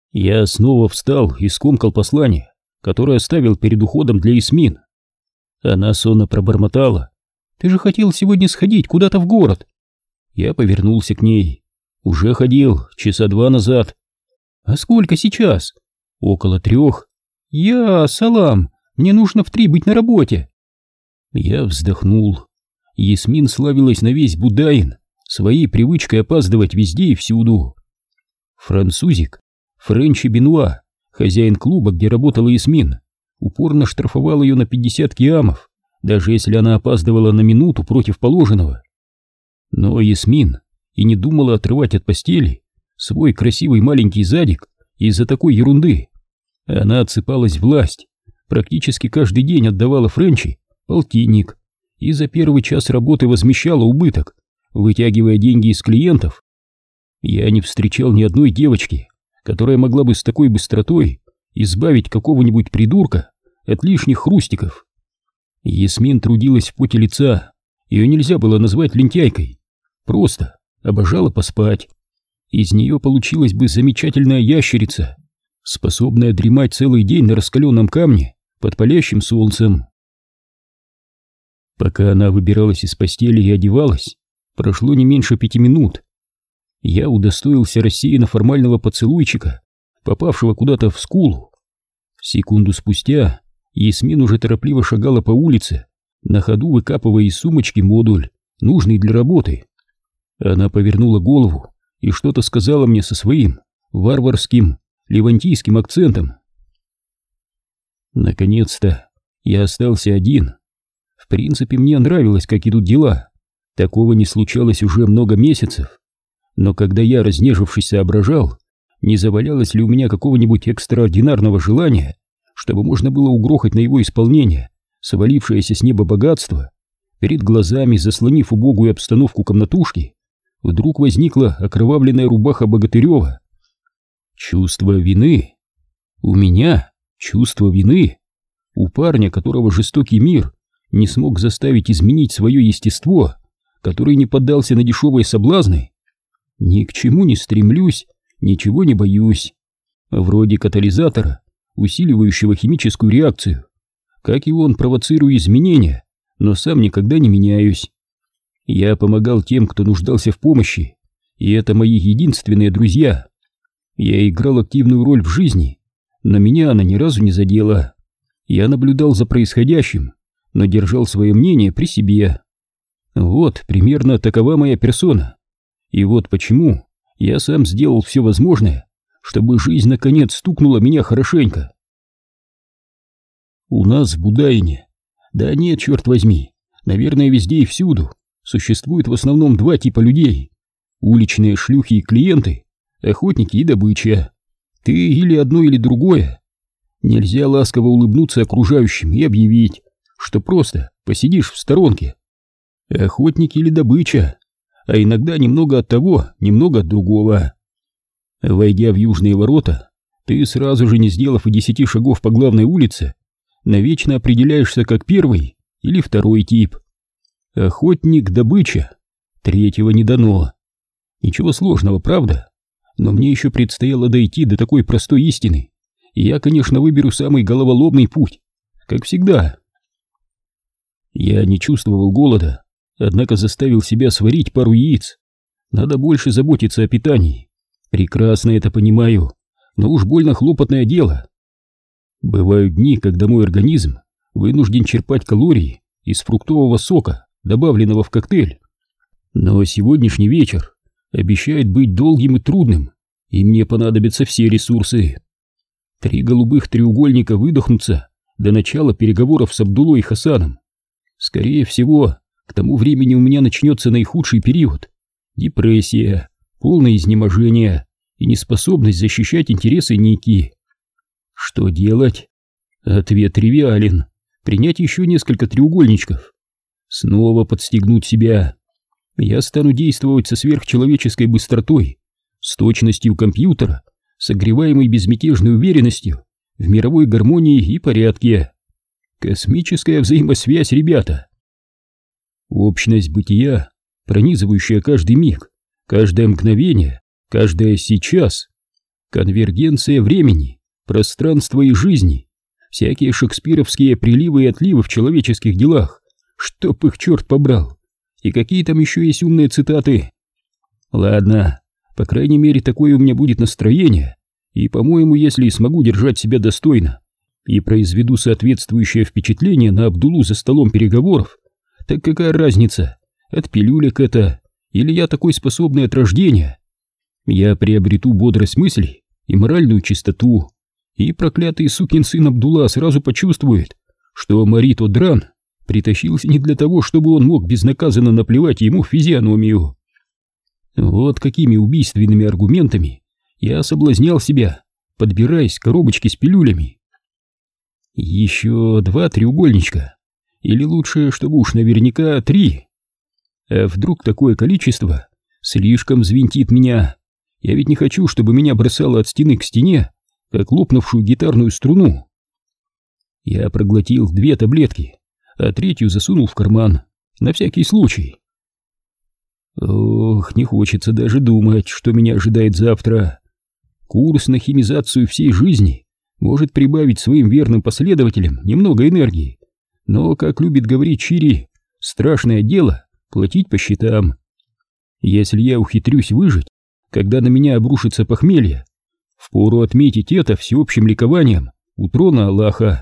Я снова встал и скомкал послание, которое оставил перед уходом для Ясмин. Она сонно пробормотала: «Ты же хотел сегодня сходить куда-то в город». Я повернулся к ней. «Уже ходил, часа 2 назад». «А сколько сейчас?» «Около 3. Салам, мне нужно в 3 быть на работе». Я вздохнул. Ясмин славилась на весь Будаин своей привычкой опаздывать везде и всюду. Французик Френчи Бенуа, хозяин клуба, где работала Ясмин, упорно штрафовал ее на 50 киамов, даже если она опаздывала на минуту против положенного. Но Ясмин и не думала отрывать от постели свой красивый маленький задик из-за такой ерунды. Она отсыпалась власть, практически каждый день отдавала Френчи полтинник и за первый час работы возмещала убыток, вытягивая деньги из клиентов. Я не встречал ни одной девочки, которая могла бы с такой быстротой избавить какого-нибудь придурка от лишних хрустиков. Ясмин трудилась в поте лица, ее нельзя было назвать лентяйкой, просто обожала поспать. Из нее получилась бы замечательная ящерица, способная дремать целый день на раскаленном камне под палящим солнцем. Пока она выбиралась из постели и одевалась, прошло не меньше 5 минут. Я удостоился рассеянно формального поцелуйчика, попавшего куда-то в скулу. Секунду спустя Ясмин уже торопливо шагала по улице, на ходу выкапывая из сумочки модуль, нужный для работы. Она повернула голову и что-то сказала мне со своим варварским левантийским акцентом. Наконец-то я остался один. В принципе, мне нравилось, как идут дела. Такого не случалось уже много месяцев. Но когда я, разнежившись, соображал, не завалялось ли у меня какого-нибудь экстраординарного желания, чтобы можно было угрохать на его исполнение свалившееся с неба богатство, перед глазами, заслонив убогую обстановку комнатушки, вдруг возникла окровавленная рубаха Богатырева. Чувство вины. У меня чувство вины. У парня, которого жестокий мир не смог заставить изменить свое естество, который не поддался на дешевые соблазны. Ни к чему не стремлюсь, ничего не боюсь. Вроде катализатора, усиливающего химическую реакцию. Как и он, провоцирую изменения, но сам никогда не меняюсь. Я помогал тем, кто нуждался в помощи, и это мои единственные друзья. Я играл активную роль в жизни, но меня она ни разу не задела. Я наблюдал за происходящим, но держал свое мнение при себе. Вот примерно такова моя персона. И вот почему я сам сделал все возможное, чтобы жизнь наконец стукнула меня хорошенько. У нас в Будаине, да нет, черт возьми, наверное, везде и всюду существует в основном 2 типа людей: уличные шлюхи и клиенты, охотники и добыча. Ты или одно, или другое. Нельзя ласково улыбнуться окружающим и объявить, что просто посидишь в сторонке. Охотник или добыча, а иногда немного от того, немного от другого. Войдя в южные ворота, ты сразу же, не сделав и 10 шагов по главной улице, навечно определяешься как первый или второй тип. Охотник-добыча, третьего не дано. Ничего сложного, правда? Но мне еще предстояло дойти до такой простой истины, и я, конечно, выберу самый головоломный путь, как всегда. Я не чувствовал голода, однако заставил себя сварить пару яиц. Надо больше заботиться о питании. Прекрасно это понимаю, но уж больно хлопотное дело. Бывают дни, когда мой организм вынужден черпать калории из фруктового сока, добавленного в коктейль. Но сегодняшний вечер обещает быть долгим и трудным, и мне понадобятся все ресурсы. 3 голубых треугольника выдохнутся до начала переговоров с Абдулой и Хасаном. Скорее всего, к тому времени у меня начнется наихудший период. Депрессия, полное изнеможение и неспособность защищать интересы Ники. Что делать? Ответ тривиален. Принять еще несколько треугольничков. Снова подстегнуть себя. Я стану действовать со сверхчеловеческой быстротой, с точностью компьютера, согреваемой безмятежной уверенностью в мировой гармонии и порядке. Космическая взаимосвязь, ребята. Общность бытия, пронизывающая каждый миг, каждое мгновение, каждое сейчас. Конвергенция времени, пространства и жизни, всякие шекспировские приливы и отливы в человеческих делах, чтоб их черт побрал. И какие там еще есть умные цитаты. Ладно, по крайней мере, такое у меня будет настроение, и, по-моему, если смогу держать себя достойно и произведу соответствующее впечатление на Абдулу за столом переговоров, так какая разница, от пилюлек это, или я такой способный от рождения? Я приобрету бодрость мыслей и моральную чистоту, и проклятый сукин сын Абдулла сразу почувствует, что Марит О'Дран притащился не для того, чтобы он мог безнаказанно наплевать ему в физиономию. Вот какими убийственными аргументами я соблазнял себя, подбираясь к коробочке с пилюлями. Еще 2 треугольничка, или лучше, чтобы уж наверняка 3. А вдруг такое количество слишком взвинтит меня? Я ведь не хочу, чтобы меня бросало от стены к стене, как лопнувшую гитарную струну. Я проглотил 2 таблетки, а 3-ю засунул в карман, на всякий случай. Ох, не хочется даже думать, что меня ожидает завтра. Курс на химизацию всей жизни может прибавить своим верным последователям немного энергии, но, как любит говорить Чири, страшное дело платить по счетам. Если я ухитрюсь выжить, когда на меня обрушится похмелье, впору отметить это всеобщим ликованием у трона Аллаха.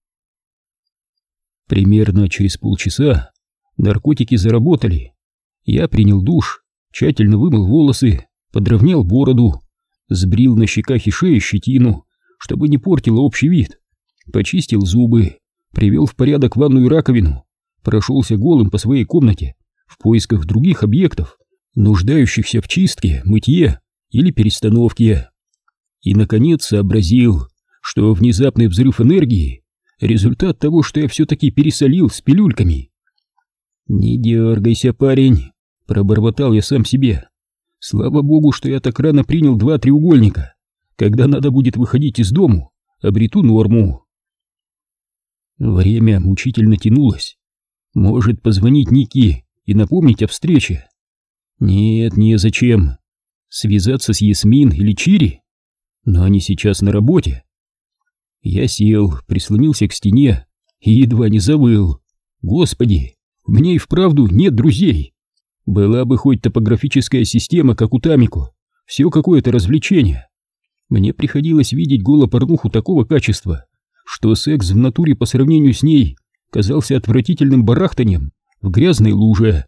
Примерно через полчаса наркотики заработали. Я принял душ, тщательно вымыл волосы, подровнял бороду, сбрил на щеках и шее щетину, чтобы не портило общий вид, почистил зубы, привел в порядок ванную и раковину, прошелся голым по своей комнате в поисках других объектов, нуждающихся в чистке, мытье или перестановке. И, наконец, сообразил, что внезапный взрыв энергии — результат того, что я все-таки пересолил с пилюльками. «Не дергайся, парень», — пробормотал я сам себе. «Слава богу, что я так рано принял 2 треугольника. Когда надо будет выходить из дому, обрету норму». Время мучительно тянулось. Может, позвонить Нике и напомнить о встрече? Нет, незачем. Связаться с Ясмин или Чири? Но они сейчас на работе. Я сел, прислонился к стене и едва не завыл. Господи, у меня и вправду нет друзей. Была бы хоть топографическая система, как у Тамико, все какое-то развлечение. Мне приходилось видеть голопорнуху такого качества, что секс в натуре по сравнению с ней казался отвратительным барахтанием в грязной луже.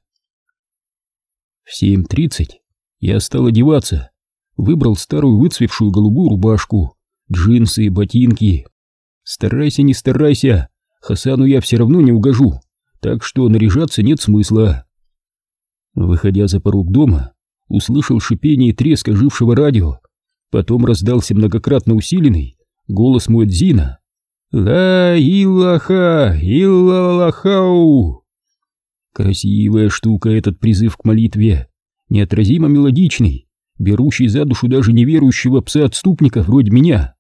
В 7:30 я стал одеваться, выбрал старую выцвевшую голубую рубашку, джинсы, ботинки. Старайся, не старайся, Хасану я все равно не угожу, так что наряжаться нет смысла. Выходя за порог дома, услышал шипение и треск ожившего радио, потом раздался многократно усиленный голос муэдзина. «Ла илаха иллаллахау!» Красивая штука этот призыв к молитве, неотразимо мелодичный, берущий за душу даже неверующего пса-отступника вроде меня.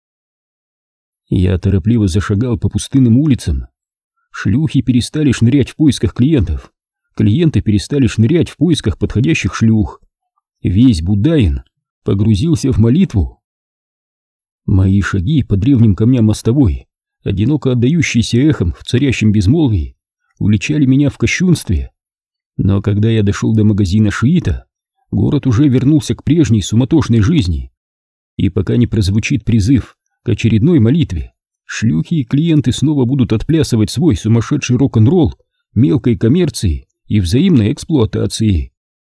Я торопливо зашагал по пустынным улицам. Шлюхи перестали шнырять в поисках клиентов, клиенты перестали шнырять в поисках подходящих шлюх. Весь Будаин погрузился в молитву. Мои шаги по древним камням мостовой, одиноко отдающиеся эхом в царящем безмолвии, уличали меня в кощунстве. Но когда я дошел до магазина шиита, город уже вернулся к прежней суматошной жизни. И пока не прозвучит призыв к очередной молитве, шлюхи и клиенты снова будут отплясывать свой сумасшедший рок-н-ролл мелкой коммерции и взаимной эксплуатации.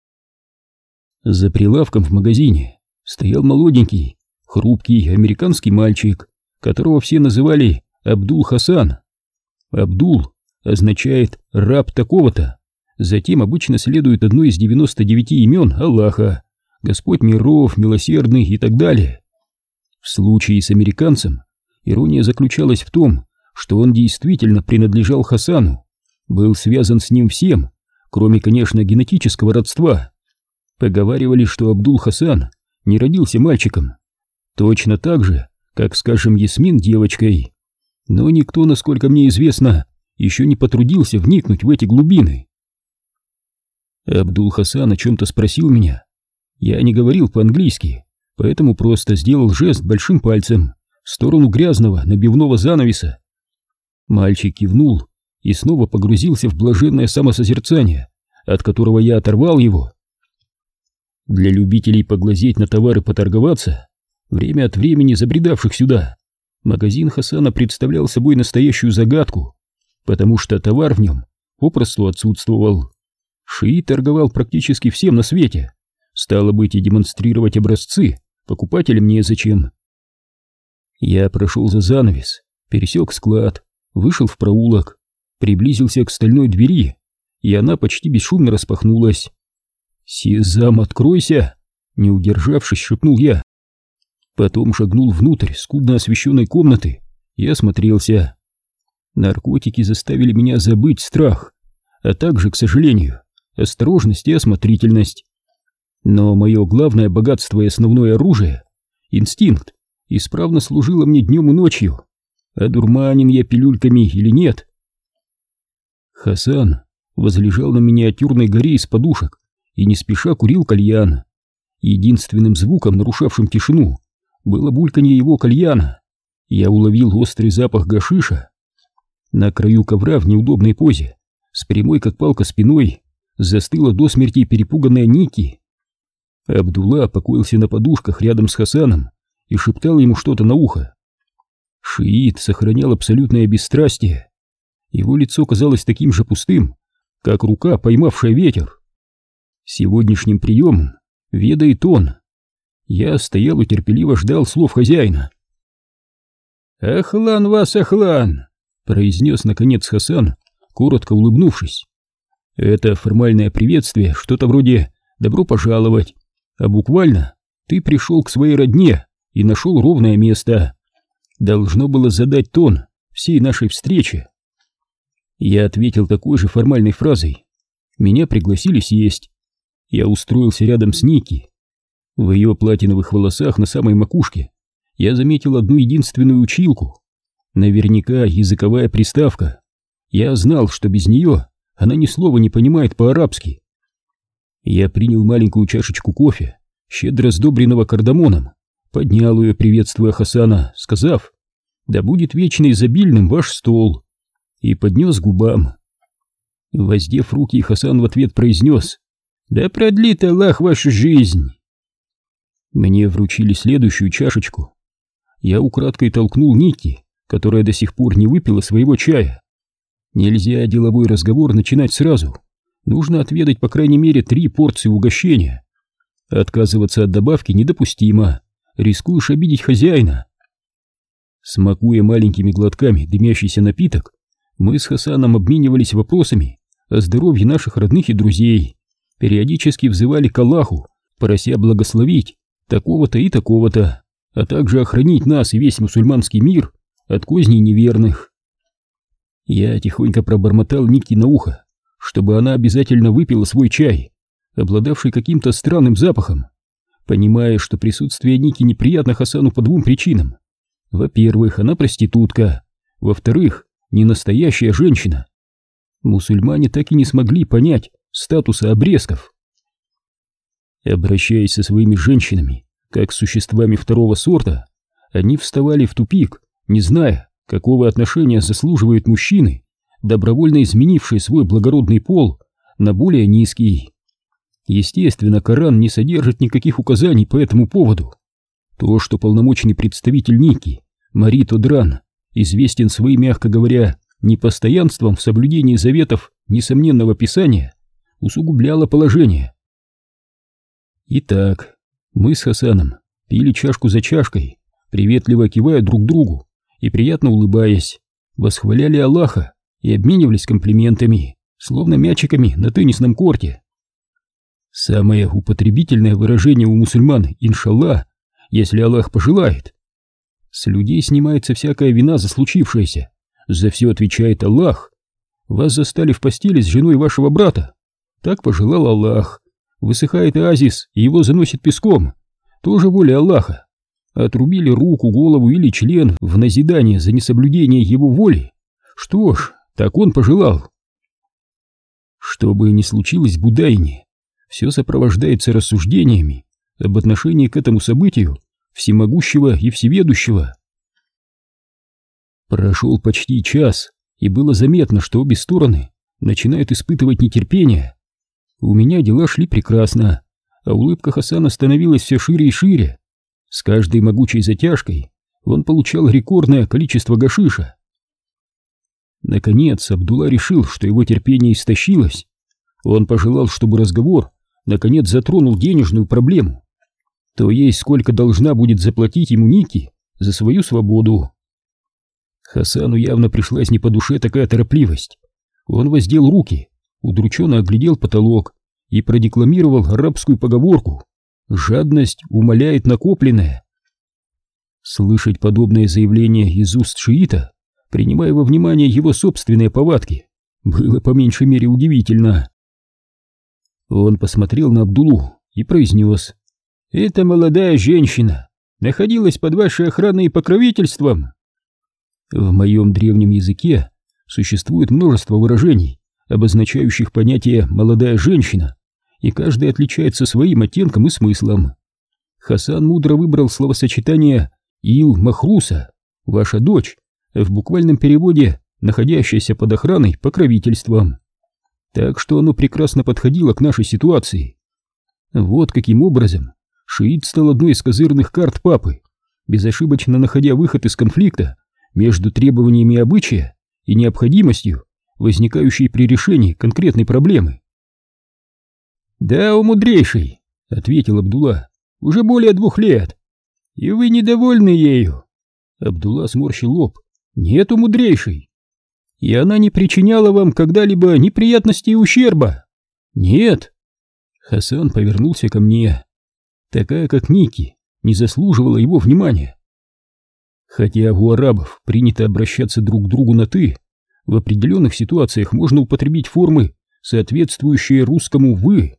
За прилавком в магазине стоял молоденький, хрупкий американский мальчик, которого все называли Абдул Хасан. Абдул означает «раб такого-то», затем обычно следует одно из 99 имен Аллаха, Господь миров, милосердный и так далее. В случае с американцем ирония заключалась в том, что он действительно принадлежал Хасану, был связан с ним всем, кроме, конечно, генетического родства. Поговаривали, что Абдул Хасан не родился мальчиком, точно так же, как, скажем, Ясмин девочкой. Но никто, насколько мне известно, еще не потрудился вникнуть в эти глубины. Абдул Хасан о чем-то спросил меня. Я не говорил по-английски, поэтому просто сделал жест большим пальцем в сторону грязного набивного занавеса. Мальчик кивнул и снова погрузился в блаженное самосозерцание, от которого я оторвал его. Для любителей поглазеть на товары, поторговаться, время от времени забредавших сюда, магазин Хасана представлял собой настоящую загадку, потому что товар в нем попросту отсутствовал. Шиит торговал практически всем на свете, стало быть, и демонстрировать образцы покупателям незачем. Я прошел за занавес, пересек склад, вышел в проулок, приблизился к стальной двери, и она почти бесшумно распахнулась. «Сезам, откройся!» — не удержавшись, шепнул я. Потом шагнул внутрь скудно освещенной комнаты и осмотрелся. Наркотики заставили меня забыть страх, а также, к сожалению, осторожность и осмотрительность. Но мое главное богатство и основное оружие — инстинкт — исправно служило мне днем и ночью, одурманен я пилюльками или нет. Хасан возлежал на миниатюрной горе из подушек и не спеша курил кальян. Единственным звуком, нарушавшим тишину, было бульканье его кальяна. Я уловил острый запах гашиша. На краю ковра в неудобной позе, с прямой как палка спиной, застыла до смерти перепуганная Ники. Абдулла покоился на подушках рядом с Хасаном и шептал ему что-то на ухо. Шиит сохранял абсолютное бесстрастие. Его лицо казалось таким же пустым, как рука, поймавшая ветер. Сегодняшним приемом ведает он. Я стоял и терпеливо ждал слов хозяина. «Ахлан вас, Ахлан!» — произнес наконец Хасан, коротко улыбнувшись. Это формальное приветствие, что-то вроде «добро пожаловать», а буквально «ты пришел к своей родне и нашел ровное место». Должно было задать тон всей нашей встрече. Я ответил такой же формальной фразой. Меня пригласили сесть. Я устроился рядом с Ники. В ее платиновых волосах на самой макушке я заметил одну единственную училку. Наверняка языковая приставка. Я знал, что без нее она ни слова не понимает по-арабски. Я принял маленькую чашечку кофе, щедро сдобренного кардамоном, поднял ее, приветствуя Хасана, сказав: «Да будет вечно изобильным ваш стол», и поднес к губам. Воздев руки, Хасан в ответ произнес: «Да продлит Аллах вашу жизнь». Мне вручили следующую чашечку. Я украдкой толкнул Ники, которая до сих пор не выпила своего чая. Нельзя деловой разговор начинать сразу. Нужно отведать по крайней мере 3 порции угощения. Отказываться от добавки недопустимо. Рискуешь обидеть хозяина. Смакуя маленькими глотками дымящийся напиток, мы с Хасаном обменивались вопросами о здоровье наших родных и друзей, периодически взывали к Аллаху, прося благословить такого-то и такого-то, а также охранить нас и весь мусульманский мир от козней неверных. Я тихонько пробормотал Ники на ухо, чтобы она обязательно выпила свой чай, обладавший каким-то странным запахом, понимая, что присутствие Ники неприятно Хасану по 2 причинам. Во-первых, она проститутка, во-вторых, не настоящая женщина. Мусульмане так и не смогли понять статуса обрезков. Обращаясь со своими женщинами, как с существами второго сорта, они вставали в тупик, не зная, какого отношения заслуживают мужчины, добровольно изменившие свой благородный пол на более низкий. Естественно, Коран не содержит никаких указаний по этому поводу. То, что полномочный представитель Ники, Марит Одран, известен своим, мягко говоря, непостоянством в соблюдении заветов несомненного писания, усугубляло положение. Итак, мы с Хасаном пили чашку за чашкой, приветливо кивая друг другу и приятно улыбаясь, восхваляли Аллаха и обменивались комплиментами, словно мячиками на теннисном корте. Самое употребительное выражение у мусульман «иншаллах», если Аллах пожелает. С людей снимается всякая вина за случившееся, за все отвечает Аллах. Вас застали в постели с женой вашего брата, так пожелал Аллах. Высыхает оазис и его заносит песком, тоже воля Аллаха. Отрубили руку, голову или член в назидание за несоблюдение его воли. Что ж, так он пожелал. Что бы ни случилось в Будайне, все сопровождается рассуждениями об отношении к этому событию всемогущего и всеведущего. Прошел почти час, и было заметно, что обе стороны начинают испытывать нетерпение. У меня дела шли прекрасно, а улыбка Хасана становилась все шире и шире. С каждой могучей затяжкой он получал рекордное количество гашиша. Наконец Абдулла решил, что его терпение истощилось. Он пожелал, чтобы разговор наконец затронул денежную проблему, то есть сколько должна будет заплатить ему Ники за свою свободу. Хасану явно пришлась не по душе такая торопливость. Он воздел руки, удрученно оглядел потолок и продекламировал арабскую поговорку: «Жадность умаляет накопленное». Слышать подобное заявление из уст шиита, принимая во внимание его собственные повадки, было по меньшей мере удивительно. Он посмотрел на Абдуллу и произнес: «Эта молодая женщина находилась под вашей охраной и покровительством». В моем древнем языке существует множество выражений, обозначающих понятие «молодая женщина», и каждый отличается своим оттенком и смыслом. Хасан мудро выбрал словосочетание «Ил-Махруса», «ваша дочь», в буквальном переводе «находящаяся под охраной покровительством». Так что оно прекрасно подходило к нашей ситуации. Вот каким образом шиит стал одной из козырных карт папы, безошибочно находя выход из конфликта между требованиями обычая и необходимостью, возникающей при решении конкретной проблемы. «Да, о мудрейший», — ответил Абдулла, — «уже более 2 лет. И вы недовольны ею?» Абдулла сморщил лоб. «Нет, о мудрейший. И она не причиняла вам когда-либо неприятностей и ущерба?» «Нет». Хасан повернулся ко мне. Такая, как Ники, не заслуживала его внимания. Хотя у арабов принято обращаться друг к другу на «ты», в определенных ситуациях можно употребить формы, соответствующие русскому «вы».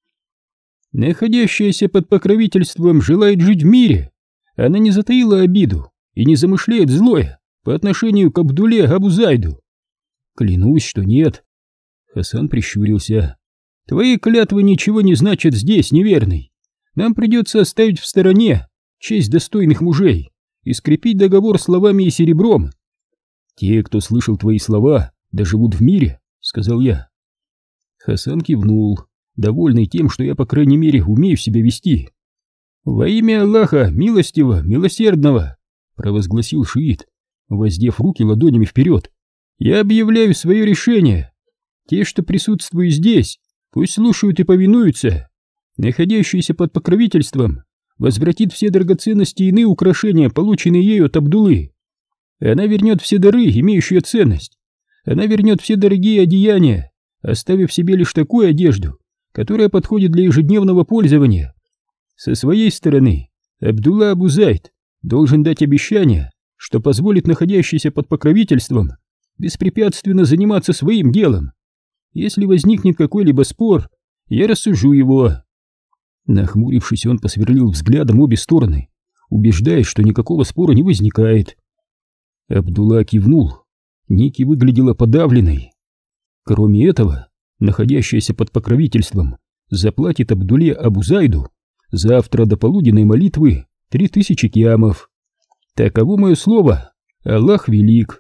Находящаяся под покровительством желает жить в мире. Она не затаила обиду и не замышляет злое по отношению к Абдулле Абу-Зайду. Клянусь, что нет. Хасан прищурился. Твои клятвы ничего не значат здесь, неверный. Нам придется оставить в стороне честь достойных мужей и скрепить договор словами и серебром. Те, кто слышал твои слова, да живут в мире, сказал я. Хасан кивнул, довольный тем, что я, по крайней мере, умею себя вести. «Во имя Аллаха, милостивого, милосердного», — провозгласил шиит, воздев руки ладонями вперед, — «я объявляю свое решение. Те, что присутствуют здесь, пусть слушают и повинуются. Находящийся под покровительством возвратит все драгоценности и иные украшения, полученные ею от Абдуллы. Она вернет все дары, имеющие ценность. Она вернет все дорогие одеяния, оставив себе лишь такую одежду, которая подходит для ежедневного пользования. Со своей стороны, Абдулла Абу-Зайд должен дать обещание, что позволит находящейся под покровительством беспрепятственно заниматься своим делом. Если возникнет какой-либо спор, я рассужу его». Нахмурившись, он посверлил взглядом обе стороны, убеждаясь, что никакого спора не возникает. Абдулла кивнул. Ники выглядела подавленной. Кроме этого, находящаяся под покровительством заплатит Абдулле Абу-Зайду завтра до полуденной молитвы 3000 киамов. Таково мое слово. Аллах велик.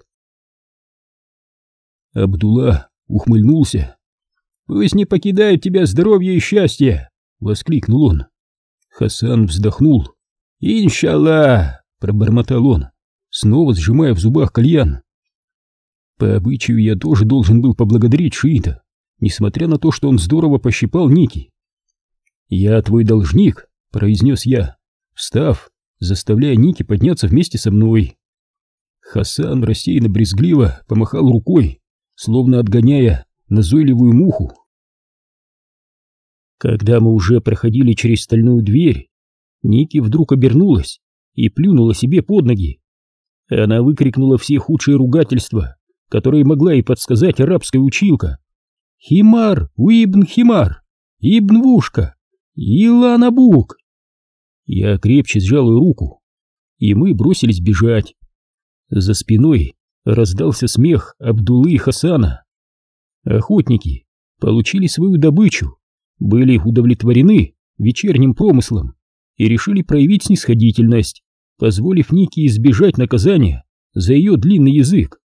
Абдулла ухмыльнулся. «Пусть не покидает тебя здоровье и счастье!» — воскликнул он. Хасан вздохнул. «Иншаллах!» — пробормотал он, снова сжимая в зубах кальян. По обычаю я тоже должен был поблагодарить шиита, несмотря на то, что он здорово пощипал Ники. «Я твой должник», — произнес я, встав, заставляя Ники подняться вместе со мной. Хасан рассеянно-брезгливо помахал рукой, словно отгоняя назойливую муху. Когда мы уже проходили через стальную дверь, Ники вдруг обернулась и плюнула себе под ноги. Она выкрикнула все худшие ругательства, которые могла ей подсказать арабская училка. «Химар, уибн химар, ибн вушка, иланабук!» Я крепче сжал ее руку, и мы бросились бежать. За спиной раздался смех Абдуллы и Хасана. Охотники получили свою добычу, были удовлетворены вечерним промыслом и решили проявить снисходительность, позволив Нике избежать наказания за ее длинный язык.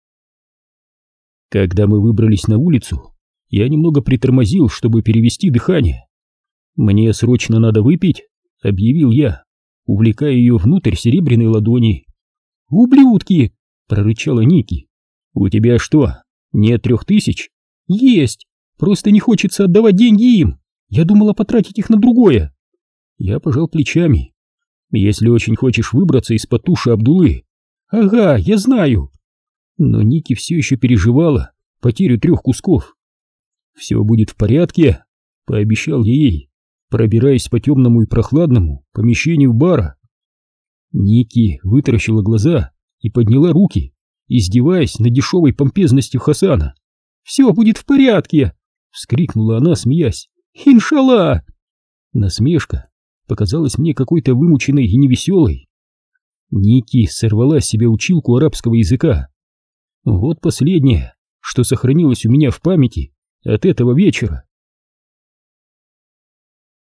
Когда мы выбрались на улицу, я немного притормозил, чтобы перевести дыхание. «Мне срочно надо выпить», — объявил я, увлекая ее внутрь серебряной ладони. «Ублюдки!» — прорычала Ники. «У тебя что, нет 3000?» «Есть! Просто не хочется отдавать деньги им! Я думала потратить их на другое!» Я пожал плечами. «Если очень хочешь выбраться из-под туши Абдулы...» «Ага, я знаю!» Но Ники все еще переживала потерю 3 кусков. «Все будет в порядке», — пообещал я ей, пробираясь по темному и прохладному помещению бара. Ники вытаращила глаза и подняла руки, издеваясь над дешевой помпезностью Хасана. «Все будет в порядке!» — вскрикнула она, смеясь. «Иншалла!» Насмешка показалась мне какой-то вымученной и невеселой. Ники сорвала с себя училку арабского языка. Вот последнее, что сохранилось у меня в памяти от этого вечера.